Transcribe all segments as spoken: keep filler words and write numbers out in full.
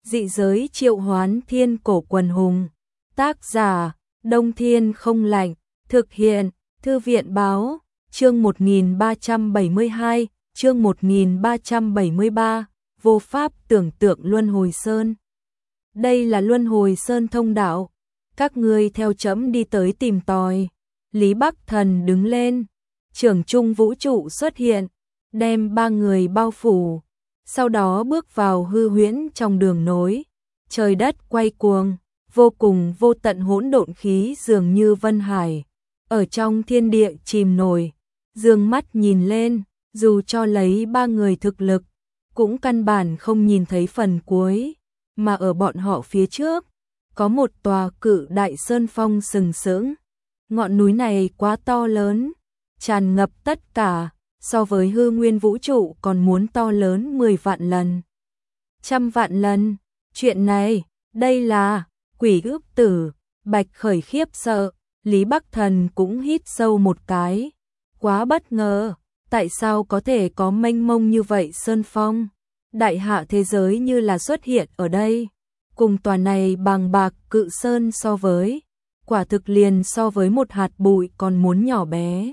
Dị giới triệu hoán thiên cổ quần hùng. Tác giả, Đông Thiên không lạnh. Thực hiện, Thư viện báo. Chương một nghìn ba trăm bảy mươi hai, chương một nghìn ba trăm bảy mươi ba, vô pháp tưởng tượng Luân Hồi Sơn. Đây là Luân Hồi Sơn thông đạo. Các ngươi theo chấm đi tới tìm tòi. Lý Bắc Thần đứng lên. Trưởng trung vũ trụ xuất hiện, đem ba người bao phủ. Sau đó bước vào hư huyễn trong đường nối. Trời đất quay cuồng, vô cùng vô tận hỗn độn khí dường như vân hải. Ở trong thiên địa chìm nổi, dương mắt nhìn lên, dù cho lấy ba người thực lực, cũng căn bản không nhìn thấy phần cuối, mà ở bọn họ phía trước, có một tòa cự đại sơn phong sừng sững. Ngọn núi này quá to lớn, tràn ngập tất cả, so với hư nguyên vũ trụ còn muốn to lớn mười vạn lần. Trăm vạn lần, chuyện này, đây là Quỷ Ước Tử. Bạch Khởi khiếp sợ, Lý Bắc Thần cũng hít sâu một cái. Quá bất ngờ, tại sao có thể có mênh mông như vậy sơn phong? Đại hạ thế giới như là xuất hiện ở đây. Cùng tòa này bàng bạc cự sơn so với, quả thực liền so với một hạt bụi còn muốn nhỏ bé.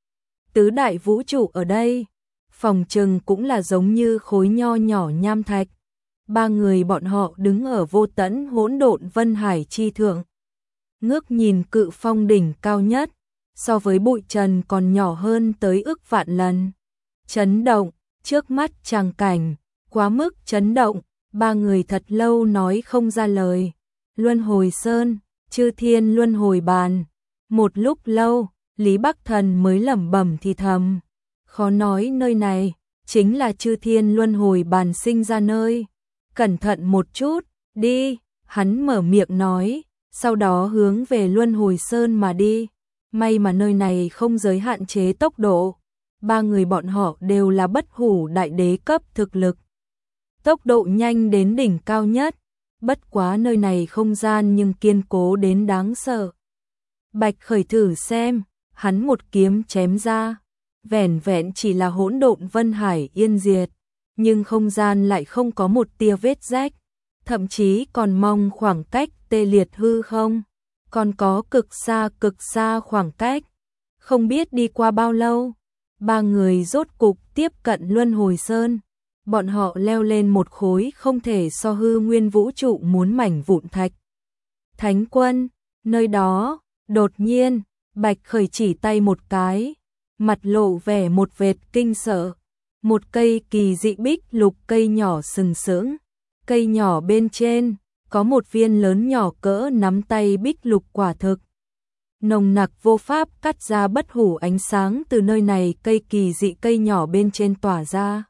Tứ đại vũ trụ ở đây, phòng trừng cũng là giống như khối nho nhỏ nham thạch. Ba người bọn họ đứng ở vô tận hỗn độn vân hải chi thượng. Ngước nhìn cự phong đỉnh cao nhất, so với bụi trần còn nhỏ hơn tới ức vạn lần. Chấn động, trước mắt tràng cảnh, quá mức chấn động, ba người thật lâu nói không ra lời. Luân Hồi Sơn, Chư Thiên Luân Hồi Bàn. Một lúc lâu, Lý Bắc Thần mới lẩm bẩm thì thầm. Khó nói nơi này, chính là Chư Thiên Luân Hồi Bàn sinh ra nơi. Cẩn thận một chút, đi, hắn mở miệng nói, sau đó hướng về Luân Hồi Sơn mà đi. May mà nơi này không giới hạn chế tốc độ. Ba người bọn họ đều là bất hủ đại đế cấp thực lực. Tốc độ nhanh đến đỉnh cao nhất, bất quá nơi này không gian nhưng kiên cố đến đáng sợ. Bạch Khởi thử xem, hắn một kiếm chém ra, vẻn vẹn chỉ là hỗn độn vân hải yên diệt, nhưng không gian lại không có một tia vết rách, thậm chí còn mong khoảng cách tê liệt hư không, còn có cực xa cực xa khoảng cách. Không biết đi qua bao lâu, ba người rốt cục tiếp cận Luân Hồi Sơn. Bọn họ leo lên một khối không thể so hư nguyên vũ trụ muốn mảnh vụn thạch. Thánh quân, nơi đó, đột nhiên, Bạch Khởi chỉ tay một cái, mặt lộ vẻ một vệt kinh sợ. Một cây kỳ dị bích lục cây nhỏ sừng sững, cây nhỏ bên trên, có một viên lớn nhỏ cỡ nắm tay bích lục quả thực. Nồng nặc vô pháp cắt ra bất hủ ánh sáng từ nơi này cây kỳ dị cây nhỏ bên trên tỏa ra.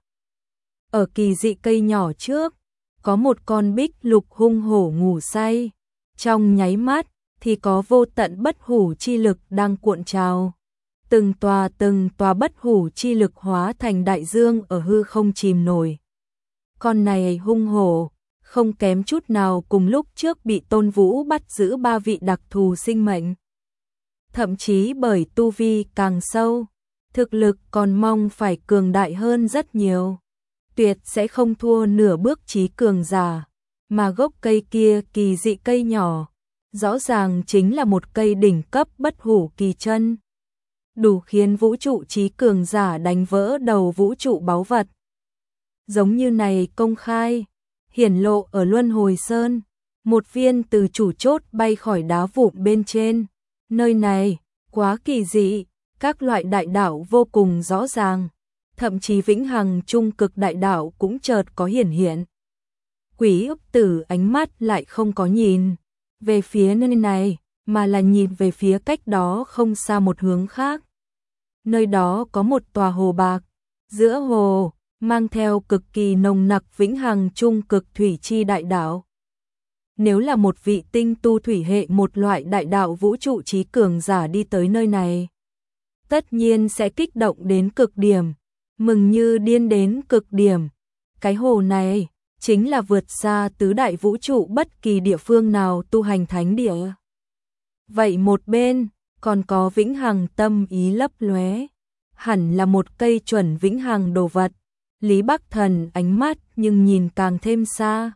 Ở kỳ dị cây nhỏ trước, có một con bích lục hung hổ ngủ say. Trong nháy mắt, thì có vô tận bất hủ chi lực đang cuộn trào. Từng tòa từng tòa bất hủ chi lực hóa thành đại dương ở hư không chìm nổi. Con này hung hổ, không kém chút nào cùng lúc trước bị Tôn Vũ bắt giữ ba vị đặc thù sinh mệnh. Thậm chí bởi tu vi càng sâu, thực lực còn mong phải cường đại hơn rất nhiều. Tuyệt sẽ không thua nửa bước chí cường giả, mà gốc cây kia kỳ dị cây nhỏ, rõ ràng chính là một cây đỉnh cấp bất hủ kỳ chân, đủ khiến vũ trụ chí cường giả đánh vỡ đầu vũ trụ báu vật. Giống như này công khai, hiển lộ ở Luân Hồi Sơn, một viên từ chủ chốt bay khỏi đá vụn bên trên. Nơi này, quá kỳ dị, các loại đại đạo vô cùng rõ ràng. Thậm chí vĩnh hằng trung cực đại đạo cũng chợt có hiển hiện. Quỷ Ước Tử ánh mắt lại không có nhìn về phía nơi này, mà là nhìn về phía cách đó không xa một hướng khác. Nơi đó có một tòa hồ bạc, giữa hồ, mang theo cực kỳ nồng nặc vĩnh hằng trung cực thủy chi đại đạo. Nếu là một vị tinh tu thủy hệ một loại đại đạo vũ trụ chí cường giả đi tới nơi này, tất nhiên sẽ kích động đến cực điểm. Mừng như điên đến cực điểm. Cái hồ này chính là vượt xa tứ đại vũ trụ bất kỳ địa phương nào tu hành thánh địa. Vậy một bên còn có vĩnh hằng tâm ý lấp lóe, hẳn là một cây chuẩn vĩnh hằng đồ vật. Lý Bắc Thần ánh mắt nhưng nhìn càng thêm xa,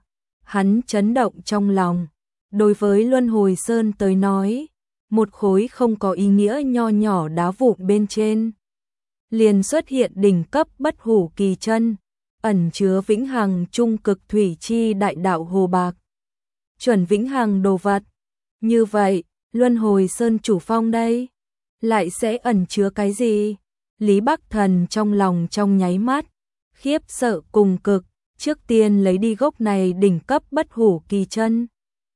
Hắn chấn động trong lòng. Đối với Luân Hồi Sơn tới nói, một khối không có ý nghĩa nho nhỏ đá vụn bên trên liền xuất hiện đỉnh cấp bất hủ kỳ chân, ẩn chứa vĩnh hằng trung cực thủy chi đại đạo hồ bạc. Chuẩn vĩnh hằng đồ vật. Như vậy, Luân Hồi Sơn chủ phong đây, lại sẽ ẩn chứa cái gì? Lý Bắc Thần trong lòng trong nháy mắt, khiếp sợ cùng cực, trước tiên lấy đi gốc này đỉnh cấp bất hủ kỳ chân.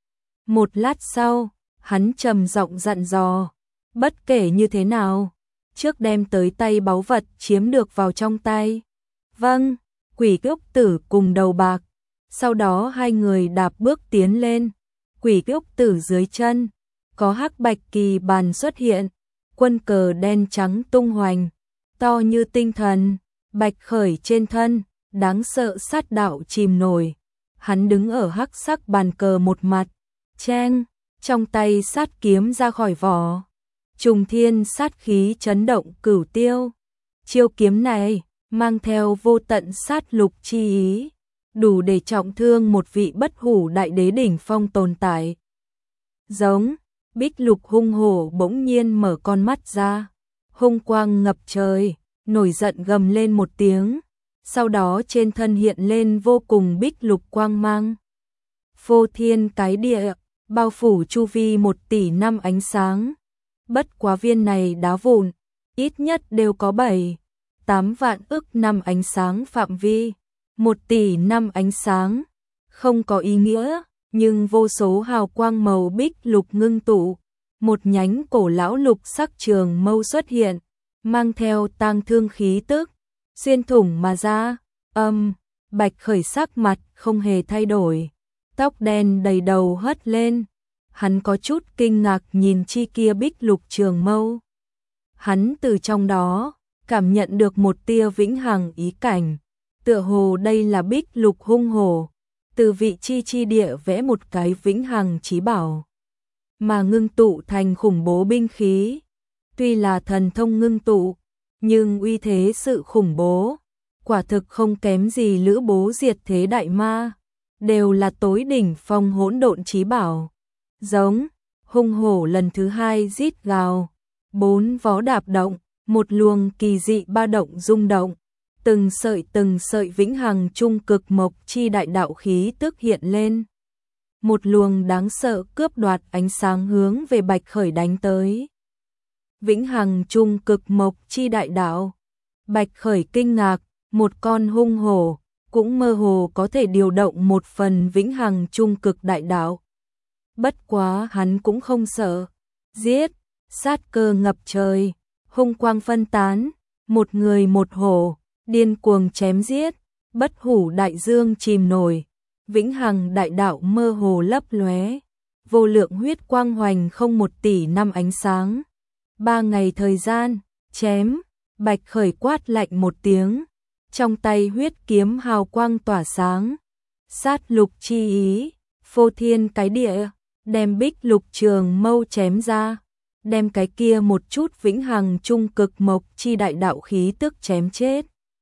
Một lát sau, hắn trầm giọng dặn dò, bất kể như thế nào, trước đem tới tay báu vật chiếm được vào trong tay. Vâng, Quỷ Úc Tử cùng Đầu Bạc. Sau đó hai người đạp bước tiến lên. Quỷ Úc Tử dưới chân có hắc bạch kỳ bàn xuất hiện, quân cờ đen trắng tung hoành, to như tinh thần. Bạch Khởi trên thân, đáng sợ sát đạo chìm nổi. Hắn đứng ở hắc sắc bàn cờ một mặt, cheng, trong tay sát kiếm ra khỏi vỏ. Trùng thiên sát khí chấn động cửu tiêu. Chiêu kiếm này mang theo vô tận sát lục chi ý, đủ để trọng thương một vị bất hủ đại đế đỉnh phong tồn tại. Giống, Bích Lục hung hổ bỗng nhiên mở con mắt ra, hung quang ngập trời, nổi giận gầm lên một tiếng, sau đó trên thân hiện lên vô cùng bích lục quang mang. Phô thiên cái địa, bao phủ chu vi một tỷ năm ánh sáng. Bất quá viên này đá vụn, ít nhất đều có bảy, tám vạn ức năm ánh sáng phạm vi. Một tỷ năm ánh sáng, không có ý nghĩa, nhưng vô số hào quang màu bích lục ngưng tụ. Một nhánh cổ lão lục sắc trường mâu xuất hiện, mang theo tang thương khí tức, xuyên thủng mà ra. Âm, Bạch Khởi sắc mặt không hề thay đổi, tóc đen đầy đầu hất lên. Hắn có chút kinh ngạc nhìn chi kia bích lục trường mâu. Hắn từ trong đó cảm nhận được một tia vĩnh hằng ý cảnh, tựa hồ đây là bích lục hung hổ, từ vị chi chi địa vẽ một cái vĩnh hằng chí bảo, mà ngưng tụ thành khủng bố binh khí. Tuy là thần thông ngưng tụ, nhưng uy thế sự khủng bố, quả thực không kém gì lữ bố diệt thế đại ma, đều là tối đỉnh phong hỗn độn chí bảo. Giống, hung hổ lần thứ hai rít gào, bốn vó đạp động, một luồng kỳ dị ba động rung động, từng sợi từng sợi vĩnh hằng trung cực mộc chi đại đạo khí tức hiện lên. Một luồng đáng sợ cướp đoạt ánh sáng hướng về Bạch Khởi đánh tới. Vĩnh hằng trung cực mộc chi đại đạo. Bạch Khởi kinh ngạc, một con hung hổ cũng mơ hồ có thể điều động một phần vĩnh hằng trung cực đại đạo. Bất quá hắn cũng không sợ. Giết, sát cơ ngập trời, hung quang phân tán, một người một hổ, điên cuồng chém giết, bất hủ đại dương chìm nổi, vĩnh hằng đại đạo mơ hồ lấp lóe, vô lượng huyết quang hoành không một tỷ năm ánh sáng. Ba ngày thời gian, chém, Bạch Khởi quát lạnh một tiếng, trong tay huyết kiếm hào quang tỏa sáng, sát lục chi ý, phô thiên cái địa, đem bích lục trường mâu chém ra, đem cái kia một chút vĩnh hằng trung cực mộc chi đại đạo khí tức chém chết.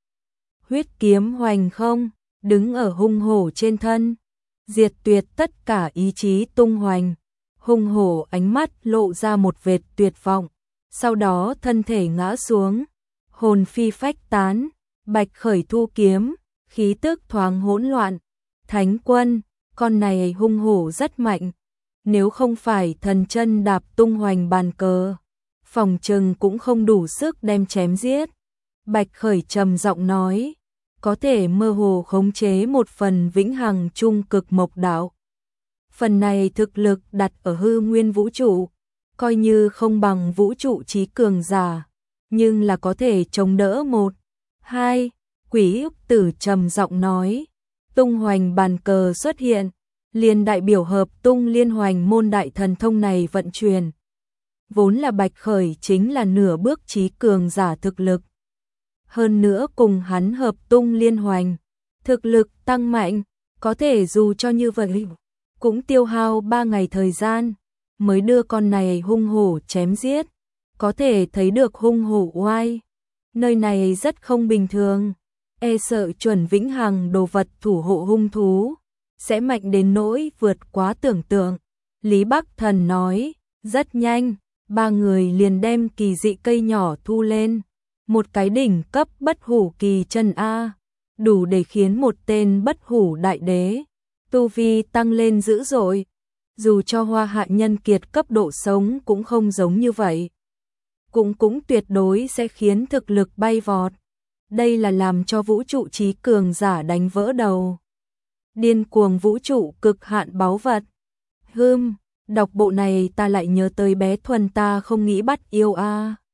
Huyết kiếm hoành không, đứng ở hung hổ trên thân, diệt tuyệt tất cả ý chí tung hoành. Hung hổ ánh mắt lộ ra một vệt tuyệt vọng, sau đó thân thể ngã xuống, hồn phi phách tán. Bạch Khởi thu kiếm, khí tức thoáng hỗn loạn. Thánh quân, con này hung hổ rất mạnh, nếu không phải thần chân đạp tung hoành bàn cờ, phòng trừng cũng không đủ sức đem chém giết. Bạch Khởi trầm giọng nói, có thể mơ hồ khống chế một phần vĩnh hằng trung cực mộc đạo. Phần này thực lực đặt ở hư nguyên vũ trụ, coi như không bằng vũ trụ trí cường giả, nhưng là có thể chống đỡ một, hai. Quỷ Úc Tử trầm giọng nói, tung hoành bàn cờ xuất hiện, liền đại biểu hợp tung liên hoành môn đại thần thông này vận chuyển. Vốn là Bạch Khởi chính là nửa bước trí cường giả thực lực. Hơn nữa cùng hắn hợp tung liên hoành, thực lực tăng mạnh, có thể dù cho như vậy, cũng tiêu hao ba ngày thời gian, mới đưa con này hung hổ chém giết. Có thể thấy được hung hổ oai, nơi này rất không bình thường, e sợ chuẩn vĩnh hằng đồ vật thủ hộ hung thú, sẽ mạnh đến nỗi vượt quá tưởng tượng. Lý Bắc Thần nói, rất nhanh, ba người liền đem kỳ dị cây nhỏ thu lên. Một cái đỉnh cấp bất hủ kỳ chân A, đủ để khiến một tên bất hủ đại đế tu vi tăng lên dữ dội. Dù cho Hoa Hạ nhân kiệt cấp độ sống cũng không giống như vậy. Cũng cũng tuyệt đối sẽ khiến thực lực bay vọt. Đây là làm cho vũ trụ trí cường giả đánh vỡ đầu. Điên cuồng vũ trụ cực hạn báu vật. Hưm, đọc bộ này ta lại nhớ tới bé Thuần ta không nghĩ bắt yêu a.